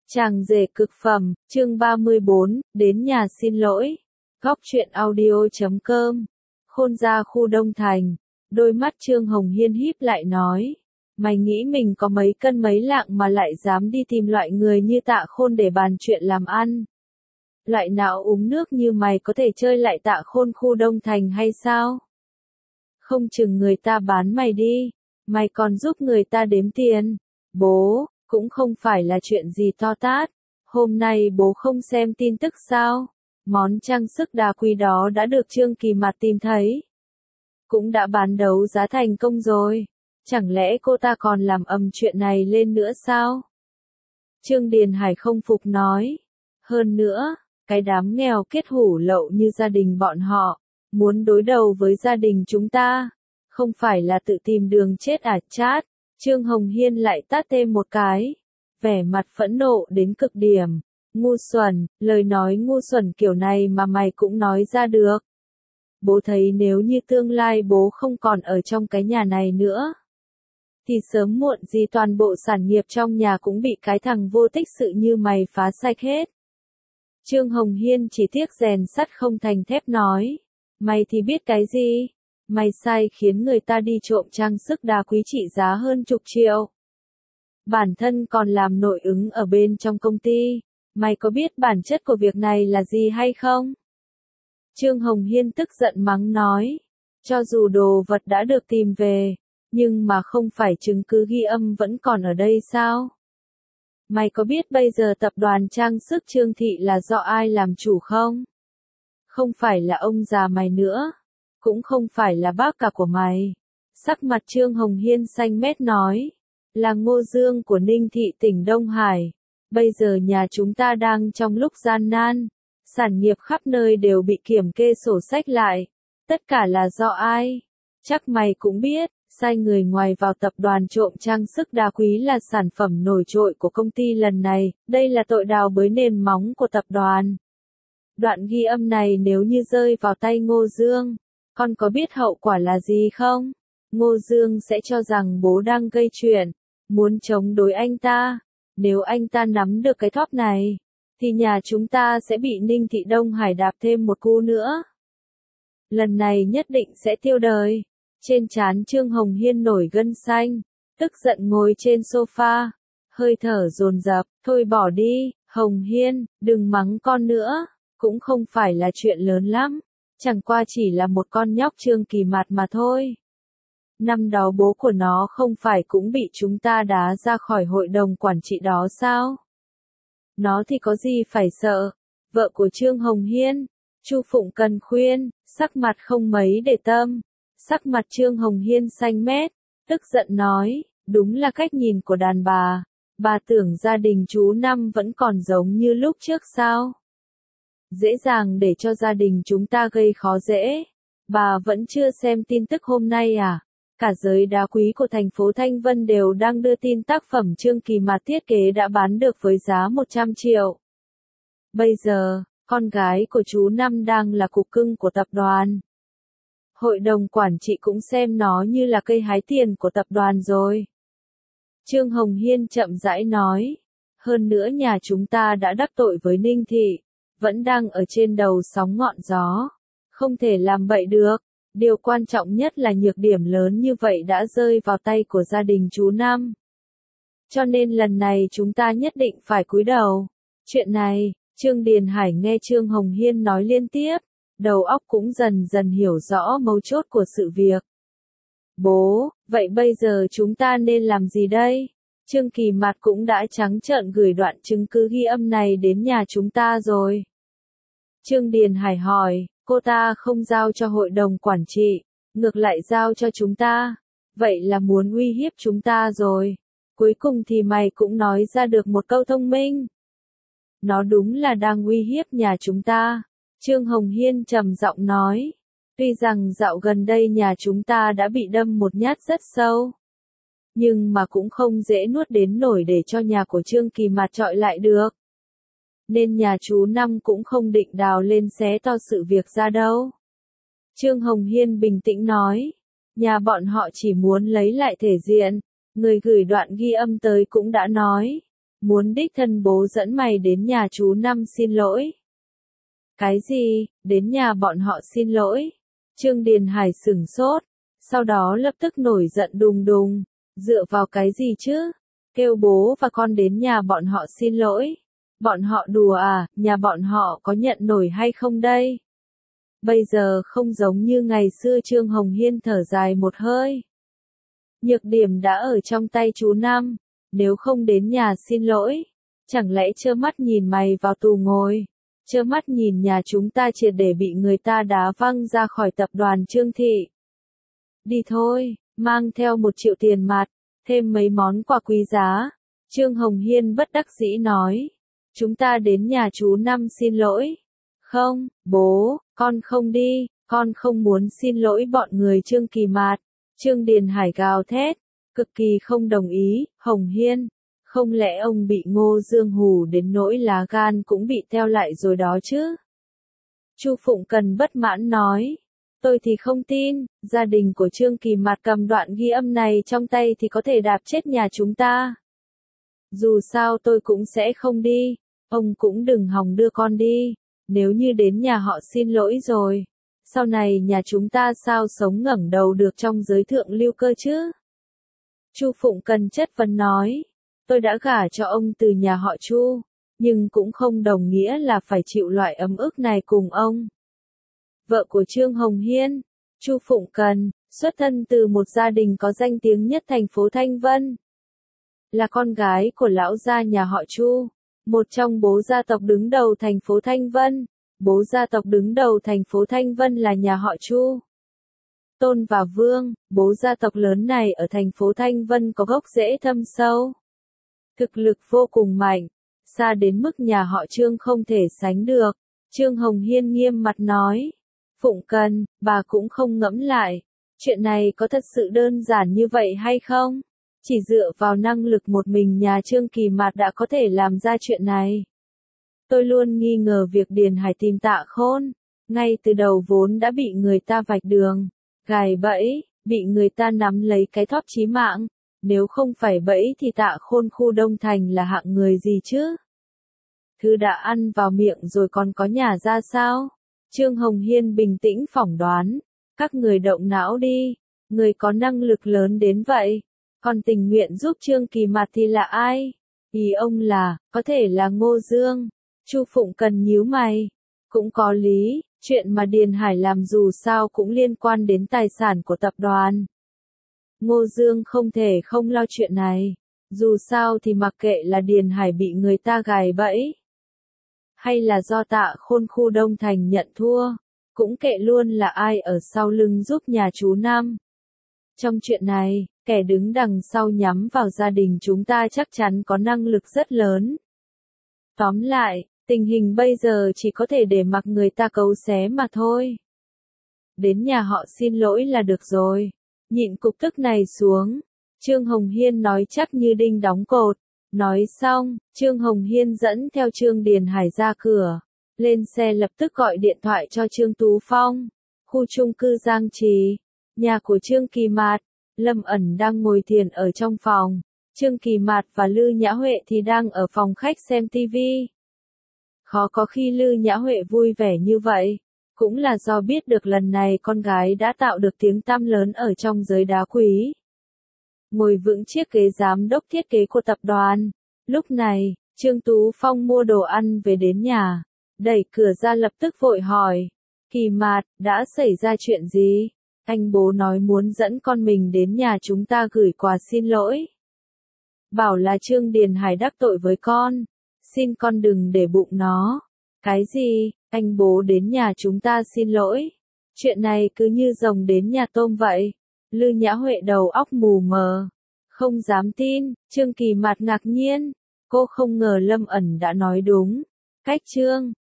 Chàng rể cực phẩm, chương 34, đến nhà xin lỗi. Góc truyện audio.com. Khôn ra khu Đông Thành. Đôi mắt Trương Hồng Hiên híp lại nói. Mày nghĩ mình có mấy cân mấy lạng mà lại dám đi tìm loại người như Tạ Khôn để bàn chuyện làm ăn. Loại não uống nước như mày có thể chơi lại Tạ Khôn khu Đông Thành hay sao? Không chừng người ta bán mày đi. Mày còn giúp người ta đếm tiền. Bố, cũng không phải là chuyện gì to tát. Hôm nay bố không xem tin tức sao? Món trang sức đá quý đó đã được Trương Kỳ Mạt tìm thấy. Cũng đã bán đấu giá thành công rồi. Chẳng lẽ cô ta còn làm ầm chuyện này lên nữa sao? Trương Điền Hải không phục nói. Hơn nữa, cái đám nghèo kết hủ lậu như gia đình bọn họ, muốn đối đầu với gia đình chúng ta, không phải là tự tìm đường chết à chát. Trương Hồng Hiên lại tát thêm một cái, vẻ mặt phẫn nộ đến cực điểm. Ngu xuẩn, lời nói ngu xuẩn kiểu này mà mày cũng nói ra được. Bố thấy nếu như tương lai bố không còn ở trong cái nhà này nữa, thì sớm muộn gì toàn bộ sản nghiệp trong nhà cũng bị cái thằng vô tích sự như mày phá sạch hết. Trương Hồng Hiên chỉ tiếc rèn sắt không thành thép nói. Mày thì biết cái gì? Mày sai khiến người ta đi trộm trang sức đá quý trị giá hơn chục triệu. Bản thân còn làm nội ứng ở bên trong công ty. Mày có biết bản chất của việc này là gì hay không? Trương Hồng Hiên tức giận mắng nói. Cho dù đồ vật đã được tìm về, nhưng mà không phải chứng cứ ghi âm vẫn còn ở đây sao? Mày có biết bây giờ tập đoàn trang sức Trương Thị là do ai làm chủ không? Không phải là ông già mày nữa. Cũng không phải là bác cả của mày. Sắc mặt Trương Hồng Hiên xanh mét nói. Là Ngô Dương của Ninh Thị tỉnh Đông Hải. Bây giờ nhà chúng ta đang trong lúc gian nan. Sản nghiệp khắp nơi đều bị kiểm kê sổ sách lại. Tất cả là do ai? Chắc mày cũng biết, sai người ngoài vào tập đoàn trộm trang sức đá quý là sản phẩm nổi trội của công ty lần này. Đây là tội đào bới nền móng của tập đoàn. Đoạn ghi âm này nếu như rơi vào tay Ngô Dương, con có biết hậu quả là gì không? Ngô Dương sẽ cho rằng bố đang gây chuyện, muốn chống đối anh ta. Nếu anh ta nắm được cái thóp này, thì nhà chúng ta sẽ bị Ninh Thị Đông Hải đạp thêm một cú nữa. Lần này nhất định sẽ tiêu đời. Trên trán Trương Hồng Hiên nổi gân xanh, tức giận ngồi trên sofa, hơi thở dồn dập. Thôi bỏ đi, Hồng Hiên, đừng mắng con nữa, cũng không phải là chuyện lớn lắm. Chẳng qua chỉ là một con nhóc Trương Kỳ Mạt mà thôi. Năm đó bố của nó không phải cũng bị chúng ta đá ra khỏi hội đồng quản trị đó sao? Nó thì có gì phải sợ? Vợ của Trương Hồng Hiên, Chu Phụng Cần khuyên, sắc mặt không mấy để tâm. Sắc mặt Trương Hồng Hiên xanh mét, tức giận nói, đúng là cách nhìn của đàn bà. Bà tưởng gia đình chú Năm vẫn còn giống như lúc trước sao? Dễ dàng để cho gia đình chúng ta gây khó dễ. Bà vẫn chưa xem tin tức hôm nay à? Cả giới đá quý của thành phố Thanh Vân đều đang đưa tin tác phẩm Trương Kỳ Mạt thiết kế đã bán được với giá 100 triệu. Bây giờ, con gái của chú Năm đang là cục cưng của tập đoàn. Hội đồng quản trị cũng xem nó như là cây hái tiền của tập đoàn rồi. Trương Hồng Hiên chậm rãi nói. Hơn nữa nhà chúng ta đã đắc tội với Ninh Thị, vẫn đang ở trên đầu sóng ngọn gió. Không thể làm bậy được. Điều quan trọng nhất là nhược điểm lớn như vậy đã rơi vào tay của gia đình chú Năm. Cho nên lần này chúng ta nhất định phải cúi đầu. Chuyện này, Trương Điền Hải nghe Trương Hồng Hiên nói liên tiếp, đầu óc cũng dần dần hiểu rõ mấu chốt của sự việc. Bố, vậy bây giờ chúng ta nên làm gì đây? Trương Kỳ Mạt cũng đã trắng trợn gửi đoạn chứng cứ ghi âm này đến nhà chúng ta rồi. Trương Điền Hải hỏi, cô ta không giao cho hội đồng quản trị, ngược lại giao cho chúng ta. Vậy là muốn uy hiếp chúng ta rồi. Cuối cùng thì mày cũng nói ra được một câu thông minh. Nó đúng là đang uy hiếp nhà chúng ta. Trương Hồng Hiên trầm giọng nói. Tuy rằng dạo gần đây nhà chúng ta đã bị đâm một nhát rất sâu, nhưng mà cũng không dễ nuốt đến nổi để cho nhà của Trương Kỳ Mạt chọi lại được. Nên nhà chú Năm cũng không định đào lên xé to sự việc ra đâu. Trương Hồng Hiên bình tĩnh nói. Nhà bọn họ chỉ muốn lấy lại thể diện. Người gửi đoạn ghi âm tới cũng đã nói. muốn đích thân bố dẫn mày đến nhà chú Năm xin lỗi. Cái gì, đến nhà bọn họ xin lỗi? Trương Điền Hải sửng sốt, sau đó lập tức nổi giận đùng đùng, dựa vào cái gì chứ? Kêu bố và con đến nhà bọn họ xin lỗi. Bọn họ đùa à, nhà bọn họ có nhận nổi hay không đây? Bây giờ không giống như ngày xưa. Trương Hồng Hiên thở dài một hơi. Nhược điểm đã ở trong tay chú Năm, nếu không đến nhà xin lỗi, chẳng lẽ trơ mắt nhìn mày vào tù ngồi, trơ mắt nhìn nhà chúng ta triệt để bị người ta đá văng ra khỏi tập đoàn Trương Thị. Đi thôi, mang theo 1 triệu tiền mặt, thêm mấy món quà quý giá. Trương Hồng Hiên bất đắc dĩ nói, chúng ta đến nhà chú Năm xin lỗi. Không, bố, con không đi, con không muốn xin lỗi bọn người Trương Kỳ Mạt. Trương Điền Hải gào thét, cực kỳ không đồng ý. Hồng Hiên, không lẽ ông bị Ngô Dương hù đến nỗi lá gan cũng bị teo lại rồi đó chứ? Chu Phụng Cần bất mãn nói, tôi thì không tin, gia đình của Trương Kỳ Mạt cầm đoạn ghi âm này trong tay thì có thể đạp chết nhà chúng ta. Dù sao tôi cũng sẽ không đi, ông cũng đừng hòng đưa con đi, nếu như đến nhà họ xin lỗi rồi, sau này nhà chúng ta sao sống ngẩng đầu được trong giới thượng lưu cơ chứ? Chu Phụng Cần chất vấn nói, tôi đã gả cho ông từ nhà họ Chu, nhưng cũng không đồng nghĩa là phải chịu loại ấm ức này cùng ông. Vợ của Trương Hồng Hiên, Chu Phụng Cần, xuất thân từ một gia đình có danh tiếng nhất thành phố Thanh Vân. Là con gái của lão gia nhà họ Chu, một trong bố gia tộc đứng đầu thành phố Thanh Vân. Bố gia tộc đứng đầu thành phố Thanh Vân là nhà họ Chu. Tôn và Vương, bố gia tộc lớn này ở thành phố Thanh Vân có gốc rễ thâm sâu. Thực lực vô cùng mạnh, xa đến mức nhà họ Trương không thể sánh được. Trương Hồng Hiên nghiêm mặt nói, Phụng Cần, bà cũng không ngẫm lại, chuyện này có thật sự đơn giản như vậy hay không? Chỉ dựa vào năng lực một mình nhà Trương Kỳ Mạt đã có thể làm ra chuyện này. Tôi luôn nghi ngờ việc Điền Hải tìm Tạ Khôn, ngay từ đầu vốn đã bị người ta vạch đường, gài bẫy, bị người ta nắm lấy cái thóp chí mạng, nếu không phải bẫy thì Tạ Khôn khu Đông Thành là hạng người gì chứ? Thứ đã ăn vào miệng rồi còn có nhả ra sao? Trương Hồng Hiên bình tĩnh phỏng đoán, các người động não đi, người có năng lực lớn đến vậy, còn tình nguyện giúp Trương Kỳ Mạt thì là ai? Ý ông là, có thể là Ngô Dương. Chu Phụng Cần nhíu mày, cũng có lý, chuyện mà Điền Hải làm dù sao cũng liên quan đến tài sản của tập đoàn. Ngô Dương không thể không lo chuyện này, dù sao thì mặc kệ là Điền Hải bị người ta gài bẫy, hay là do Tạ Khôn khu Đông Thành nhận thua, cũng kệ luôn là ai ở sau lưng giúp nhà chú Năm. Trong chuyện này, kẻ đứng đằng sau nhắm vào gia đình chúng ta chắc chắn có năng lực rất lớn. Tóm lại, tình hình bây giờ chỉ có thể để mặc người ta cấu xé mà thôi. Đến nhà họ xin lỗi là được rồi. Nhịn cục tức này xuống. Trương Hồng Hiên nói chắc như đinh đóng cột. Nói xong, Trương Hồng Hiên dẫn theo Trương Điền Hải ra cửa. Lên xe lập tức gọi điện thoại cho Trương Tú Phong. Khu chung cư Giang Trì. Nhà của Trương Kỳ Mạt. Lâm Ẩn đang ngồi thiền ở trong phòng. Trương Kỳ Mạt và Lư Nhã Huệ thì đang ở phòng khách xem tivi. Khó có khi Lư Nhã Huệ vui vẻ như vậy, cũng là do biết được lần này con gái đã tạo được tiếng tăm lớn ở trong giới đá quý. Ngồi vững chiếc ghế giám đốc thiết kế của tập đoàn. Lúc này, Trương Tú Phong mua đồ ăn về đến nhà, đẩy cửa ra lập tức vội hỏi, Kỳ Mạt, đã xảy ra chuyện gì? Anh bố nói muốn dẫn con mình đến nhà chúng ta gửi quà xin lỗi. Bảo là Trương Điền Hải đắc tội với con. Xin con đừng để bụng nó. Cái gì, anh bố đến nhà chúng ta xin lỗi? Chuyện này cứ như rồng đến nhà tôm vậy. Lư Nhã Huệ đầu óc mù mờ. Không dám tin, Trương Kỳ Mạt ngạc nhiên. Cô không ngờ Lâm Ẩn đã nói đúng. Cách Trương